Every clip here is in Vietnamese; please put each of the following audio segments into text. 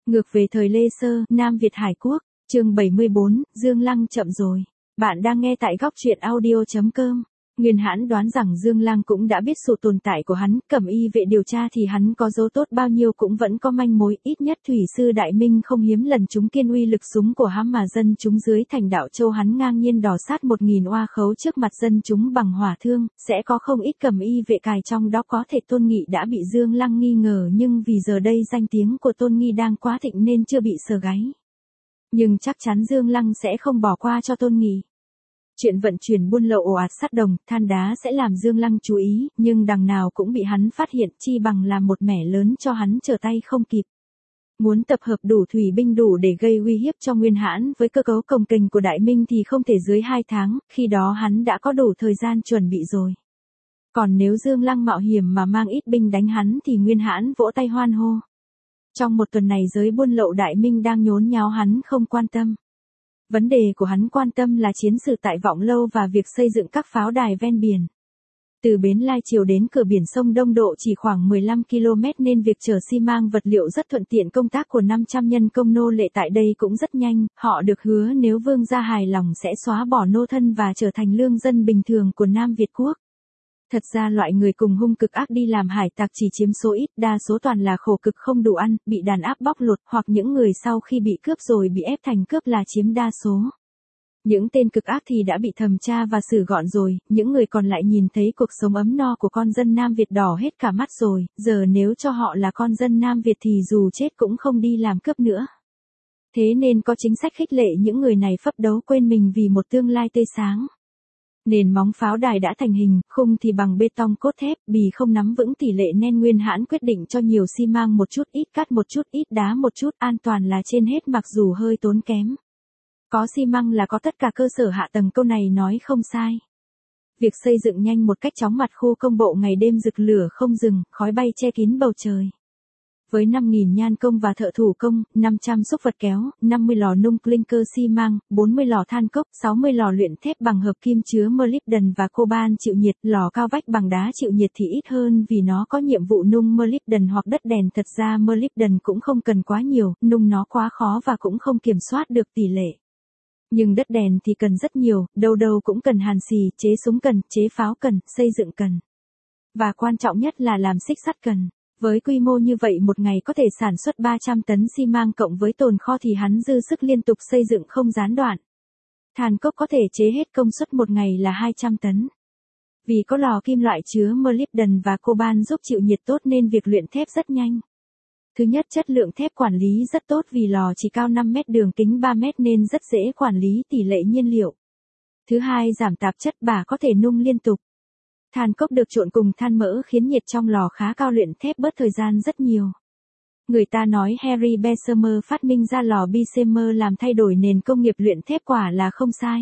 Ngược về thời Lê Sơ, Nam Việt Hải Quốc, chương 74, Dương Lăng chậm rồi. Bạn đang nghe tại góc truyện audio.com. Nguyên Hãn đoán rằng Dương Lăng cũng đã biết sự tồn tại của hắn, Cẩm Y vệ điều tra thì hắn có dấu tốt bao nhiêu cũng vẫn có manh mối, ít nhất Thủy sư Đại Minh không hiếm lần chúng kiên uy lực súng của hắn mà dân chúng dưới thành Đạo Châu hắn ngang nhiên đỏ sát 1000 oa khấu trước mặt dân chúng bằng hỏa thương, sẽ có không ít Cẩm Y vệ cài trong đó có thể Tôn Nghị đã bị Dương Lăng nghi ngờ nhưng vì giờ đây danh tiếng của Tôn Nghị đang quá thịnh nên chưa bị sờ gáy. Nhưng chắc chắn Dương Lăng sẽ không bỏ qua cho Tôn Nghị. Chuyện vận chuyển buôn lậu ồ ạt sắt đồng, than đá sẽ làm Dương Lăng chú ý, nhưng đằng nào cũng bị hắn phát hiện chi bằng làm một mẻ lớn cho hắn trở tay không kịp. Muốn tập hợp đủ thủy binh đủ để gây uy hiếp cho Nguyên Hãn với cơ cấu cồng kềnh của Đại Minh thì không thể dưới 2 tháng, khi đó hắn đã có đủ thời gian chuẩn bị rồi. Còn nếu Dương Lăng mạo hiểm mà mang ít binh đánh hắn thì Nguyên Hãn vỗ tay hoan hô. Trong một tuần này giới buôn lậu Đại Minh đang nhốn nháo hắn không quan tâm. Vấn đề của hắn quan tâm là chiến sự tại Vọng Lâu và việc xây dựng các pháo đài ven biển. Từ bến Lai Triều đến cửa biển sông Đông Độ chỉ khoảng 15 km nên việc chở xi măng vật liệu rất thuận tiện, công tác của 500 nhân công nô lệ tại đây cũng rất nhanh, họ được hứa nếu vương gia hài lòng sẽ xóa bỏ nô thân và trở thành lương dân bình thường của Nam Việt Quốc. Thật ra loại người cùng hung cực ác đi làm hải tặc chỉ chiếm số ít, đa số toàn là khổ cực không đủ ăn, bị đàn áp bóc lột hoặc những người sau khi bị cướp rồi bị ép thành cướp là chiếm đa số. Những tên cực ác thì đã bị thẩm tra và xử gọn rồi, những người còn lại nhìn thấy cuộc sống ấm no của con dân Nam Việt đỏ hết cả mắt rồi, giờ nếu cho họ là con dân Nam Việt thì dù chết cũng không đi làm cướp nữa. Thế nên có chính sách khích lệ những người này phấn đấu quên mình vì một tương lai tươi sáng. Nền móng pháo đài đã thành hình, khung thì bằng bê tông cốt thép, bì không nắm vững tỷ lệ nên Nguyên Hãn quyết định cho nhiều xi măng một chút ít, cát một chút ít, đá một chút, an toàn là trên hết mặc dù hơi tốn kém. Có xi măng là có tất cả cơ sở hạ tầng, câu này nói không sai. Việc xây dựng nhanh một cách chóng mặt, khu công bộ ngày đêm rực lửa không dừng, khói bay che kín bầu trời. Với 5.000 nhan công và thợ thủ công, 500 xúc vật kéo, 50 lò nung clinker xi măng, 40 lò than cốc, 60 lò luyện thép bằng hợp kim chứa molybden và coban chịu nhiệt, lò cao vách bằng đá chịu nhiệt thì ít hơn vì nó có nhiệm vụ nung molybden hoặc đất đèn. Thật ra molybden cũng không cần quá nhiều, nung nó quá khó và cũng không kiểm soát được tỷ lệ. Nhưng đất đèn thì cần rất nhiều, đâu đâu cũng cần hàn xì, chế súng cần, chế pháo cần, xây dựng cần. Và quan trọng nhất là làm xích sắt cần. Với quy mô như vậy một ngày có thể sản xuất 300 tấn xi măng cộng với tồn kho thì hắn dư sức liên tục xây dựng không gián đoạn. Than cốc có thể chế hết công suất một ngày là 200 tấn. Vì có lò kim loại chứa molybden và coban giúp chịu nhiệt tốt nên việc luyện thép rất nhanh. Thứ nhất, chất lượng thép quản lý rất tốt vì lò chỉ cao 5 mét, đường kính 3 mét nên rất dễ quản lý tỷ lệ nhiên liệu. Thứ hai, giảm tạp chất, bả có thể nung liên tục. Than cốc được trộn cùng than mỡ khiến nhiệt trong lò khá cao, luyện thép bớt thời gian rất nhiều. Người ta nói Henry Bessemer phát minh ra lò Bessemer làm thay đổi nền công nghiệp luyện thép, quả là không sai.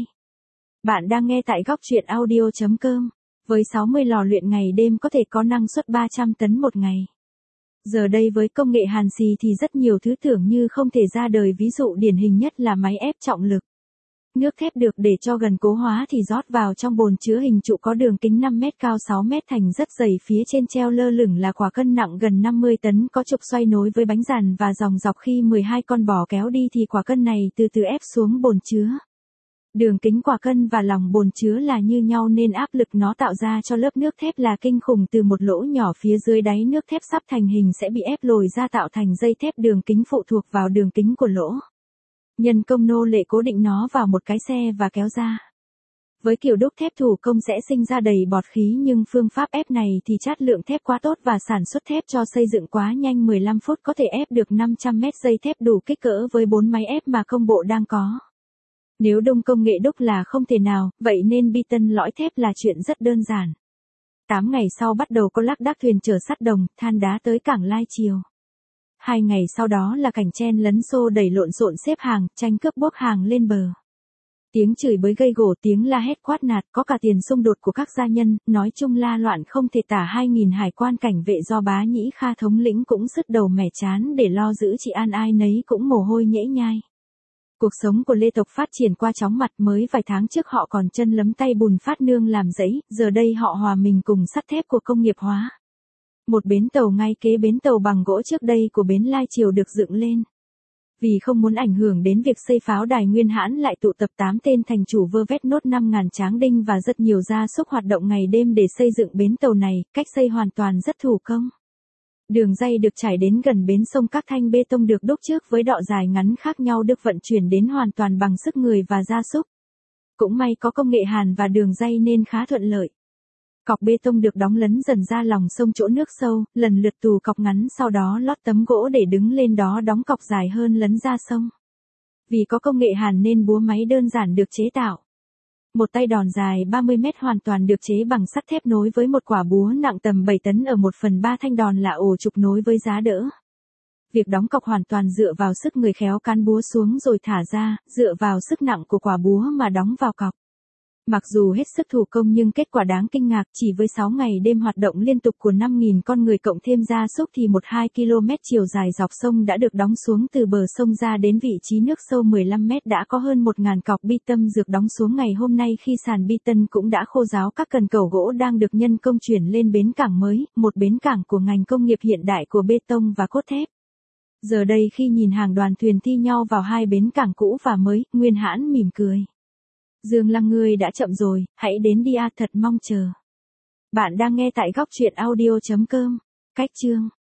Bạn đang nghe tại góc truyện audio.com. Với 60 lò luyện ngày đêm có thể có năng suất 300 tấn một ngày. Giờ đây với công nghệ hàn xì thì rất nhiều thứ tưởng như không thể ra đời, ví dụ điển hình nhất là máy ép trọng lực. Nước thép được để cho gần cố hóa thì rót vào trong bồn chứa hình trụ có đường kính 5 mét cao 6 mét thành rất dày, phía trên treo lơ lửng là quả cân nặng gần 50 tấn có trục xoay nối với bánh dàn và dòng dọc, khi 12 con bò kéo đi thì quả cân này từ từ ép xuống bồn chứa. Đường kính quả cân và lòng bồn chứa là như nhau nên áp lực nó tạo ra cho lớp nước thép là kinh khủng, từ một lỗ nhỏ phía dưới đáy nước thép sắp thành hình sẽ bị ép lồi ra tạo thành dây thép, đường kính phụ thuộc vào đường kính của lỗ. Nhân công nô lệ cố định nó vào một cái xe và kéo ra. Với kiểu đúc thép thủ công sẽ sinh ra đầy bọt khí, nhưng phương pháp ép này thì chất lượng thép quá tốt và sản xuất thép cho xây dựng quá nhanh, 15 phút có thể ép được 500 mét dây thép đủ kích cỡ với 4 máy ép mà công bộ đang có. Nếu đông công nghệ đúc là không thể nào, vậy nên bi tân lõi thép là chuyện rất đơn giản. 8 ngày sau bắt đầu có lác đác thuyền chở sắt đồng, than đá tới cảng Lai Triều. 2 ngày sau đó là cảnh chen lấn xô đẩy lộn xộn xếp hàng, tranh cướp bốc hàng lên bờ. Tiếng chửi bới gây gổ, tiếng la hét quát nạt, có cả tiền xung đột của các gia nhân, nói chung la loạn không thể tả. 2.000 hải quan cảnh vệ do Bá Nhĩ Kha thống lĩnh cũng sứt đầu mẻ chán để lo giữ trị an, ai nấy cũng mồ hôi nhễ nhai. Cuộc sống của Lê tộc phát triển qua chóng mặt, mới vài tháng trước họ còn chân lấm tay bùn phát nương làm rẫy, giờ đây họ hòa mình cùng sắt thép của công nghiệp hóa. Một bến tàu ngay kế bến tàu bằng gỗ trước đây của bến Lai Triều được dựng lên. Vì không muốn ảnh hưởng đến việc xây pháo đài, Nguyên Hãn lại tụ tập 8 tên thành chủ vơ vét nốt 5.000 tráng đinh và rất nhiều gia súc hoạt động ngày đêm để xây dựng bến tàu này, cách xây hoàn toàn rất thủ công. Đường ray được trải đến gần bến sông, các thanh bê tông được đúc trước với đọ dài ngắn khác nhau được vận chuyển đến hoàn toàn bằng sức người và gia súc. Cũng may có công nghệ hàn và đường ray nên khá thuận lợi. Cọc bê tông được đóng lấn dần ra lòng sông chỗ nước sâu, lần lượt tù cọc ngắn, sau đó lót tấm gỗ để đứng lên đó đóng cọc dài hơn lấn ra sông. Vì có công nghệ hàn nên búa máy đơn giản được chế tạo. Một tay đòn dài 30 mét hoàn toàn được chế bằng sắt thép nối với một quả búa nặng tầm 7 tấn ở 1/3 thanh đòn là ổ trục nối với giá đỡ. Việc đóng cọc hoàn toàn dựa vào sức người khéo cán búa xuống rồi thả ra, dựa vào sức nặng của quả búa mà đóng vào cọc. Mặc dù hết sức thủ công nhưng kết quả đáng kinh ngạc, chỉ với 6 ngày đêm hoạt động liên tục của 5.000 con người cộng thêm gia súc thì 1-2 km chiều dài dọc sông đã được đóng xuống, từ bờ sông ra đến vị trí nước sâu 15 mét đã có hơn 1.000 cọc bi tâm dược đóng xuống. Ngày hôm nay khi sàn bi tân cũng đã khô ráo, các cần cầu gỗ đang được nhân công chuyển lên bến cảng mới, một bến cảng của ngành công nghiệp hiện đại của bê tông và cốt thép. Giờ đây khi nhìn hàng đoàn thuyền thi nhau vào hai bến cảng cũ và mới, Nguyên Hãn mỉm cười. Dương Lăng, ngươi đã chậm rồi, hãy đến đi thật mong chờ. Bạn đang nghe tại góc truyện audio.com. Cách chương